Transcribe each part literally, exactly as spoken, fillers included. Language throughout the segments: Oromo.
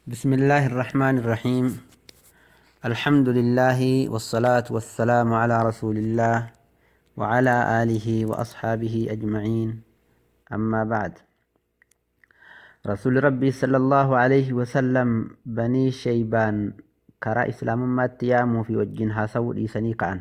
بسم الله الرحمن الرحيم. الحمد لله والصلاة والسلام على رسول الله وعلى آله وأصحابه أجمعين. أما بعد، رسول ربي صلى الله عليه وسلم بني شيبان كرا إسلام ما تيامو في وجهها سود إيساني كأن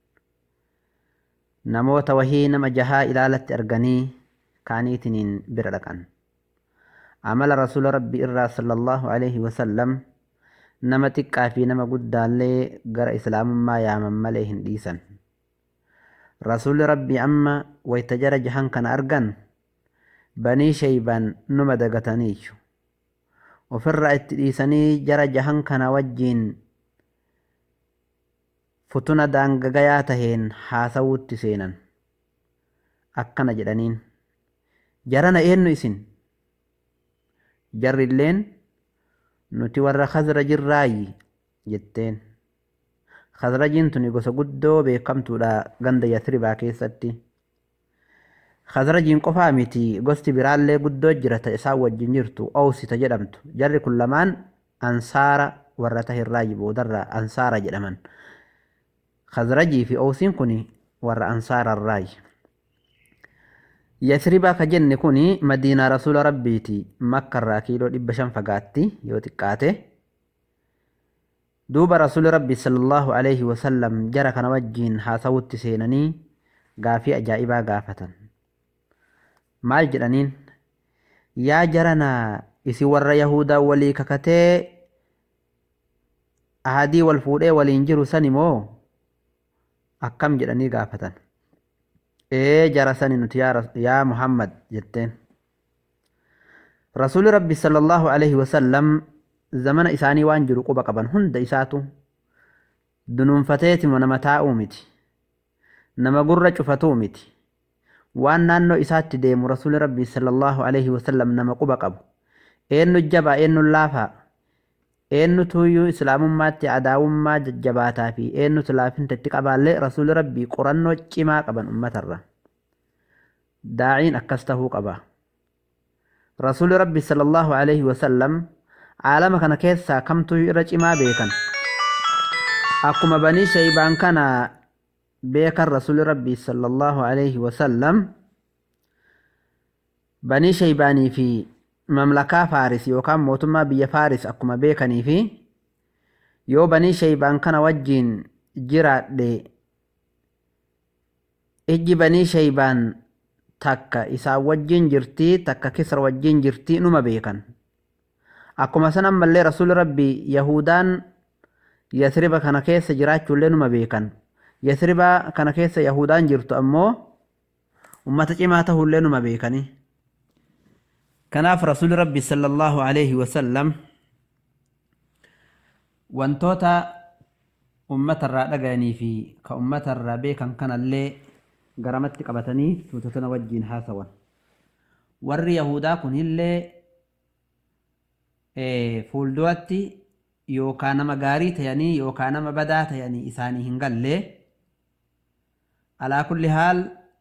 نموت وهي نما جها إلى أرغني كانيتنين بردكان عمل رسول ربي إرى صلى الله عليه وسلم نما تقى في نما قد لي قرأ إسلام ما يامن مليهن ديسا رسول ربي أما ويتجر جهان كان أرغن بني شيبان نما دقتانيش وفي الرأيت ديساني جر جهان كان وجين فتنا دانقاياتهين حاسوت تسينا أكنا جدانين جرنا إينو إسن jarri illeen nuti warra khazrajin raayi jetteen. Khazrajiin tuni gosa guddoo beekamtuudha ganda Yasribaa keessatti. Khazrajiin qofaa miti, gosti biraallee guddoo jira ta isaan wajjin jirtu Awsita jedhamtu. Jarri kun lamaan ansaara warra tahin raayi boodarraa ansaara jedhaman. Khazrajii fi Awsiin kuni warra ansaara raayi. Yasribaa ka jenne kuni madiinaa rasuula rabbiiti. Makka irraa kiiloo dhibba shan fagaatti yoo xiqqaate. Duuba rasuula rabbii sallallahu alayhi wasallam jara kana wajjiin haasawutti seenanii gaafii ajaa'ibaa gaafatan. Maal jedhaniin? Yaa jaranaa isi warra Yahudaa walii kakatee ahadii wal fuudhee waliin jiru sani moo akkam jedhanii gaafatan. ee jara sani nuti yaa Muhammad jetteen. Rasuuli rabbi sallallahu alayhi wasallam zamana isaanii waan jiru quba qaban hunda isaatu dunuunfateetimo nama taa'uu miti, nama gurra cufatuu miti. waan naannoo isaatti deemu rasuuli rabbi sallallahu alayhi wasallam nama quba qabu. eenyu jabaa eenyu laafaa, eenyu tuyyuu islaamummaatti adaawummaa jajjabaataa fi eenyu laafinta itti qabaallee rasuuli rabbii qorannoo cimaa qaban ummatarra. Daa'iin akkas tahuu qaba. Rasuuli rabbi sallallahu alayhi wasallam caalama kana keessaa kamtuu irra cimaa beekan. Akkuma banii shaybaan kana beekan rasuuli rabbi sallallahu alayhi wasallam banii shaybaanii fi mamlakaa Faaris yookaan mootummaa biyya Faaris akkuma beekanii fi yoo banii shaybaan kana wajjiin jiraadhe ijji banii shaybaan takka isaan wajjiin jirtii takka Kisra wajjiin jirtii numa beekan. Akkuma sanan mallee rasuuli rabbii Yahudaan Yasriba kana keessa jiraachuullee numa beekan. Yasriba kana keessa Yahudaan jirtu ammoo ummata cimaa tahullee numa beekanii. Kanaaf rasuuli rabbi sallallahu alayhi wasallam wantoota ummatarraa dhagayanii fi ka ummatarraa beekan kanallee garamatti qabatanii tuutotana wajjiin haasawan. Warri Yahudaa kunillee fuulduratti yookaan nama gaarii tayanii yookaan nama badaa tayanii isaanii hin gallee. Alaa kulli haal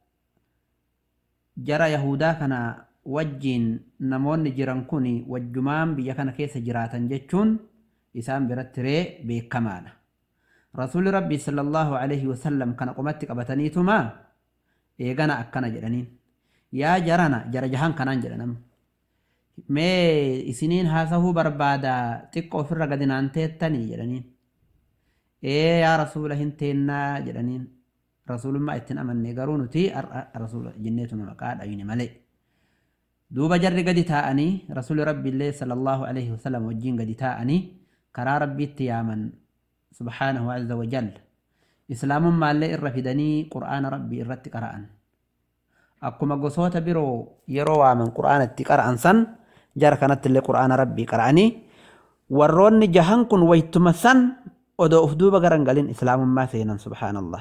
jara Yahudaa kana wajjiin namoonni jiran kuni wajjumaan biyya kana keessa jiraatan jechuun isaan biratti ree beekamaadha. Rasuuli rabbi sallallahu alayhi wasallam kana qomatti qabataniituma eegana akkana jedhaniin. Yaa jarana jara jahan kanaan jedhanam. Mee isiniin haasahuu barbaada xiqqoo ofirra gadi naan teettanii jedhaniin. Ee yaa rasuula hin teennaa jedhaniin. Rasuulummaa ittiin amanne garuu nuti rasuula jenneetuma maqaa dhayine malee. Duuba jarri gadi taa'anii rasuuli rabbiillee sallallahu alayhi wasallam wajjiin gadi taa'anii karaa rabbiitti yaaman subhaanahu azza wa jalla. Islaamummaallee irra fidanii qur'aana rabbii irratti qara'an. Akkuma gosoota biroo yeroo waaman qur'aana itti qara'an san jara kanattillee qur'aana rabbii qara'anii warroonni jahan kun waytuma san odoo uf duuba garan galin islaamummaa seenan subhaanallah.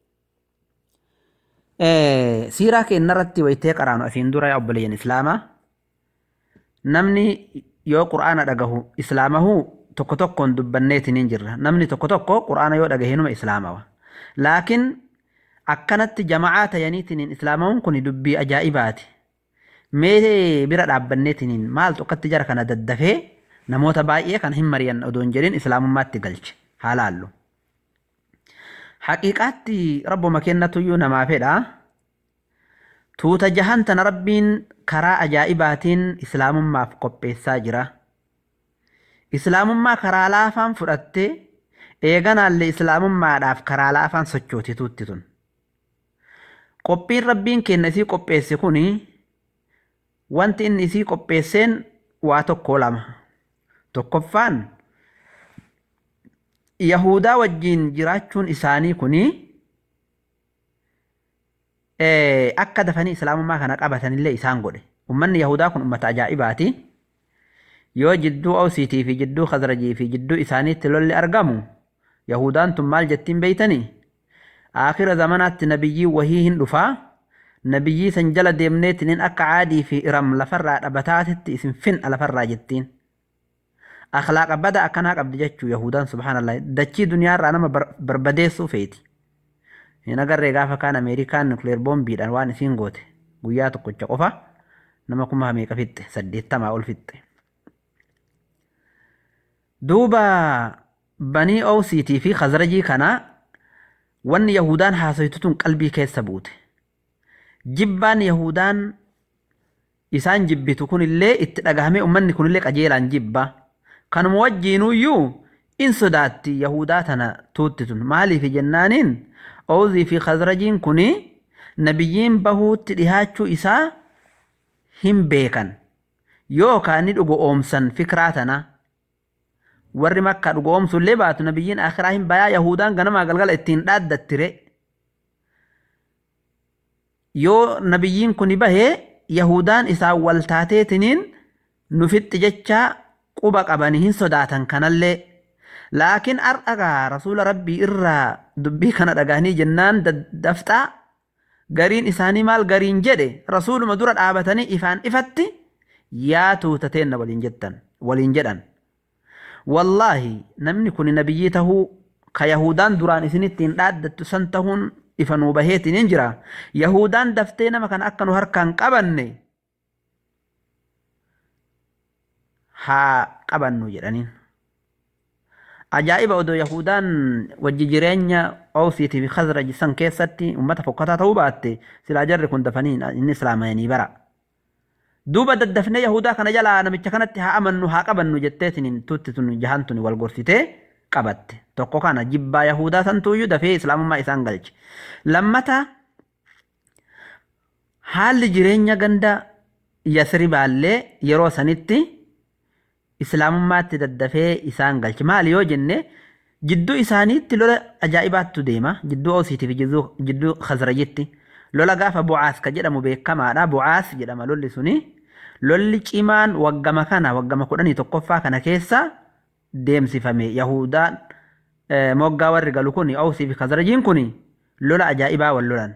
Siiraa keennarratti waytee qaraanu asiin dura yaa obboleeyyan islaamaa namni yoo qur'aana dhagahu islaamahuu tokko tokkoon dubbanneetiniin jirra. Namni tokko tokko qur'aana yoo dhagahinuma islaamawa. Laakiin akkanatti jama'aa tayaniitiniin islaamahuun kun dubbii ajaa'ibaati. Mee bira dhaabbanneetiniin maaltu akkatti jara kana daddafee namoota baay'ee kan hin mari'an odoon jedhin islaamummaatti galche haalaallu. Haqiiqaatti rabbuma kennatuyyuu namaa fedha. Tuuta jahan tana rabbiin karaa ajaa'ibaatiin islaamummaaf qopheessaa jira. Islaamummaa karaa laafaan fudhattee eeganaallee islaamummaadhaaf karaa laafaan sochootituutti tun. Qophiin rabbiin kenna isii qopheesse kuni wanti inni isii qopheesseen waa tokko lama. Tokkoffaan Yahudaa wajjiin jiraachuun isaanii kuni akka dafanii islaamummaa kana qabatanillee isaan godhe. Ummanni Yahudaa kun ummata ajaa'ibaati. Yoo jidduu Awsiitii fi jidduu Khazrajii fi jidduu isaaniitti lolli argamu Yahudaan tun maal jettiin beeytanii? Aakhira zamanaatti nabiyyii wahii hin dhufaa. Nabiyyii san jala deemneetiin akka Caadii fi Iram lafarraa dhabataatitti isin fin'a lafarraa jettiin. Akhlaaqa bada akkanaa qabdi jechuu Yahudaan subhaanallah. Dachii duniyaarraa nama barbadeessuu feeti. Hin agarree gaafa kaan Ameerikaan nukleer boombiidhaan waan isiin goote guyyaa tokkocha qofa nama kuma meeqa fixxe saddeettamaa ol fixxe. Duuba banii Awsiitii fi Khazrajii kana wanni Yahudaan haasoytutun qalbii keessa buute. Jibbaan Yahudaan isaan jibbitu kunillee itti dhagahame ummanni kunillee qajeelaan jibba. Kanuma wajjiinuyyuu in sodaatti Yahudaa tana tuuttitun maaliif jennaaniin Awzii fi Khazrajiin kuni nabiyyiin bahuutti dhihaachuu isaa hin beekan yookaan ni dhugo oomsan fikraa tana. Warri Makkaa dhugo oomsullee baatu nabiyyiin akhiraa hin bayaa Yahudaan ganamaa galgala ittiin dhaaddattire. Yoo nabiyyiin kuni bahee Yahudaan isaan wal taateetiniin nufixxi jechaa quba qabanii hin sodaatan kanallee. Laakiin ar'agaa rasuula rabbii irraa dubbii kana dhagahanii jennaan dafxaa gariin isaanii maal gariin jedhe rasuuluma dura dhaabatanii ifaan ifatti yaa tuuta teenna waliin jettan waliin jedhan. Wallaahi namni kun nabiyyii tahuu ka Yahudaan duraan isinittiin dhaaddattu san tahuun ifanuu baheetiin hin jira. Yahudaan daftee nama kana akka nu harkaan qabanne haa qabannu jedhaniin. Ajaa'iba odoo Yahudaan wajji jireenya Awsiitii fi Khazraj san keessatti ummata fokkataa ta'uu baatte silaa jarri kun dafanii inni islaamayanii bara. Duuba daddafnee Yahudaa kana jalaa namicha kanatti haa amannu haa qabannu jetteetiin tuutti tun jahan tun wal gorsitee qabatte. Tokko kana jibbaa Yahudaa santuuyyuu dafee islaamummaa isaan galche. Lammata haalli jireenya ganda Yasribaallee yeroo sanitti islaamummaatti daddafee isaan galche. Maali yoo jenne jidduu isaaniitti lola ajaa'ibaattu deema. Jidduu Awsiitii fi jidduu Khazrajitti lola gaafa Bu'aas ka jedhamu beekamaadha. Bu'aas jedhama lolli suni. Lolli cimaan waggama kana waggama kudhanii tokkoffaa kana keessa deemsifame. Yahudaan moggaa warri galu kun Awsii fi Khazrajiin kun lola ajaa'ibaa wal lolan.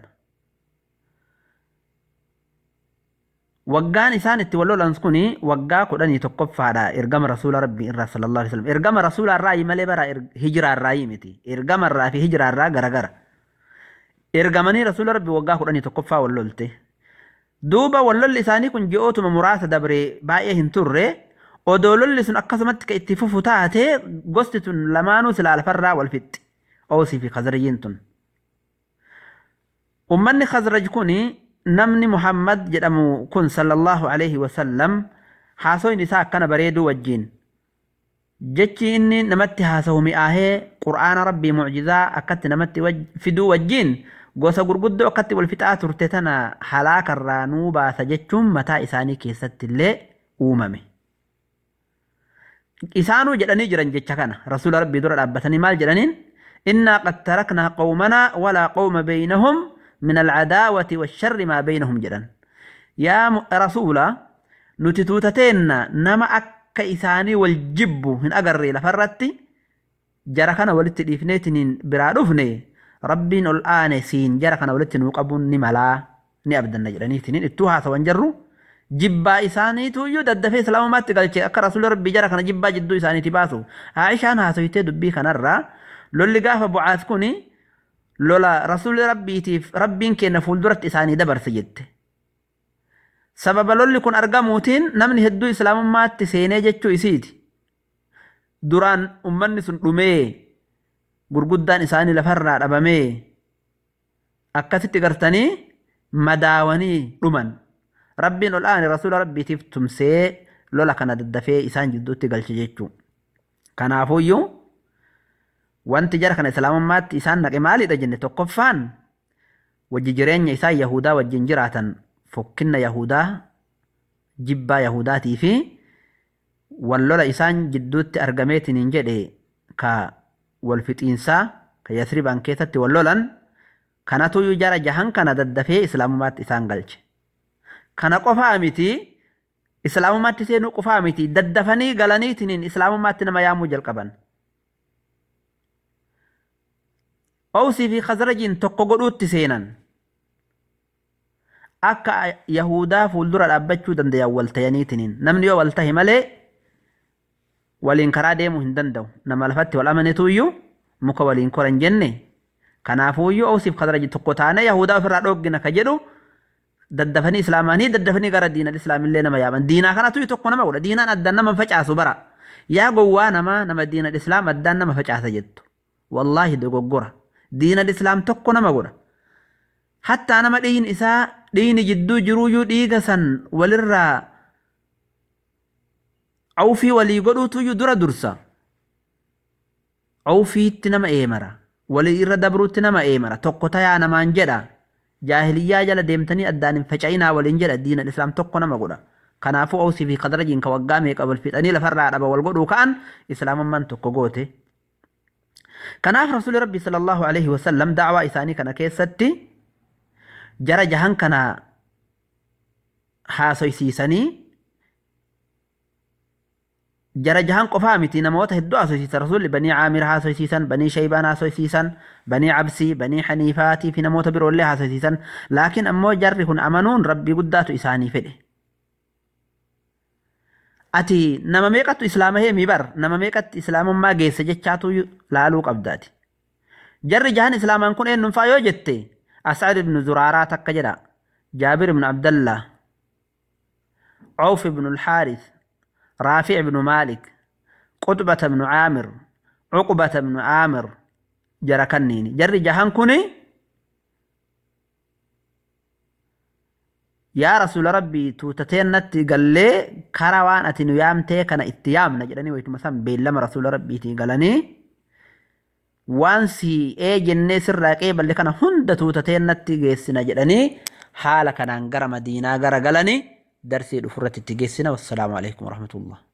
Waggaan isaan itti wal lolan kun waggaa kudhanii tokkoffaadha ergama rasuula rabbii irraa sallallahu alaihi wasallam. Ergama rasuula irraa malee bara hijiraa irraa miti. Ergama irraa fi hijiraa irraa garagara. Ergamanii rasuula rabbii waggaa kudhanii tokkoffaa wal lolte. Duuba wal lolli isaanii kun ji'ootuma muraasa dabre baay'ee hin turre. Odoo lolli sun akkasumatti ka itti fufu taatee gosti tun lamaanuu silaa lafarraa wal fixxi. Awsii fi Khazrajiin tun. Ummanni Khazraj kuni namni Muhammad jedhamu kun sallallahu alaihi wasallam haasoin isaa akkana bareeduu wajjiin. Jechi inni namatti haasawu mi'aahee Qur'aana Rabbii mu'jizaa akkatti namatti fiduu wajjiin gosa gurguddoo akkatti wal fixaa turte tana halaakarraa nuu baasa jechuun mataa isaanii keessatti illee uumame. Isaanuu jedhanii jiran jecha kana rasuula rabbii dura dhaabbatanii maal jedhaniin innaa qad taraknaa qawmanaa walaa qawma beynahum min alcadaawati washarri maa beynahum jedhan. Yaa rasuula nuti tuutateenna nama akka isaanii wal jibbu hin agarree lafarratti jara kana walitti dhiifneetiniin biraa dhufne rabbiin ol aane siin jara kana walitti nuu qabuun ni malaa ni abdanna jedhaniitiniin ittuu haasawan jarru. Jibbaa isaaniitu iyyuu daddafee islaamummaatti galche akka rasuula rabbii jara kana jibbaa jidduu isaaniiti baasu. Aishaan haasoytee dubbii kanarraa lolli gaafa Bu'aas kuni lola rasuula rabbiitiif rabbiin kenna fuulduratti isaanii dabarse jette. Sababa lolli kun argamuutiin namni hedduu islaamummaatti seenee jechuu isiiti. duraan ummanni sun dhumee gurguddaan isaanii lafarraa dhabamee akkasitti gartanii madaawanii dhuman rabbiin ol aane rasuula rabbiitiif tumsee lola kana daddafee isaan jidduutti galche jechuu kanaafuyyuu wanti jara kana islaamummaatti isaan naqe maalidha jenne tokkoffaan wajji jireenya isaa yahudaa wajjin jiraatan fokkinna yahudaa jibbaa yahudaatii fi wallola isaan jidduutti argameetiniin jedhe ka walfixiinsaa ka yasribaan keessatti wallolan kanatuyyuu jara jahan kana daddafee islaamummaatti isaan galche kana qofaa miti islaamummaatti seenuu qofaa miti daddafanii galaniitiniin islaamummaatti nama yaamuu jalqaban Awsii fi Khazrajiin tokko godhuutti seenan akka yahudaa fuuldura dhaabbachuu danda'an wal ta'aniitiniin namni yoo wal tahe malee waliin karaa deemuu hin danda'u nama lafatti wal amanetuyyuu muka waliin koran jenne kanaafuyyuu Awsii fi Khazraji tokko taane yahudaa ofirraa dhoggina ka jedhu daddafanii islaamanii daddafanii gara diinal islaamillee nama yaaman diinaa kanatu tokko nama godha diinaan addaan nama facaasu bara yaa gowwaa nama nama diinal islaam addaan nama facaasa jettu wallaahi dogoggora diinal islaam tokko nama godha hattaa nama dhiin isaa dhiini jidduu jiruuyyuu dhiiga san walirraa awfii walii godhuutuyyuu dura dursa awfiitti nama eemara walii irra dabruutti nama eemara tokko tayaa namaan jedha jaahiliyyaa jala deemtanii addaan hin faca'inaa waliin jedha diinal islaam tokko nama godha kanaafuu Awsii fi Khazrajiin ka waggaa meeqa wal fixanii lafarraa dhaba wal godhuu ka'an islaamummaan tokko goote kanaaf rasuuli rabbii sallallahu alaihi wasallam da'waa isaanii kana keessatti jara jahan kana haasoysiisanii jara jahan qofaa miti namoota hedduu haasoysiisan rasuulli banii caamir haasoysiisan banii shaybaan haasoysiisan banii cabsii banii xaniifaatii fi namoota biroollee haasoysiisan laakiin ammoo jarri kun amanuun rabbii guddaatu isaanii fedhe ati nama meeqattu islaama heemii bar nama meeqatti islaamummaa geesse jechaatu laaluu qabdaati jarri jahan islaamaan kun eenyunfaa yoo jette As'ad ibn Zuraaraa takka jedha Jaabir ibn Abdallah Awf ibn al-Harith Raafi' ibn Malik Qutbata ibn Aamir Uqbata ibn Aamir jara kanniini jarri jahan kuni yaa rasuula rabbii tuutateennatti gallee kara waan ati nu yaamtee kana itti yaamna jedhanii wayituma san beellama rasuula rabbiitii galanii waan si ee jennee sirraa qeeballe kana hunda tuutateennatti geessina jedhanii haala kanaan gara Madiinaa gara galanii darsii dhufurratti itti geessina wassalaamu alaikum warahmatullah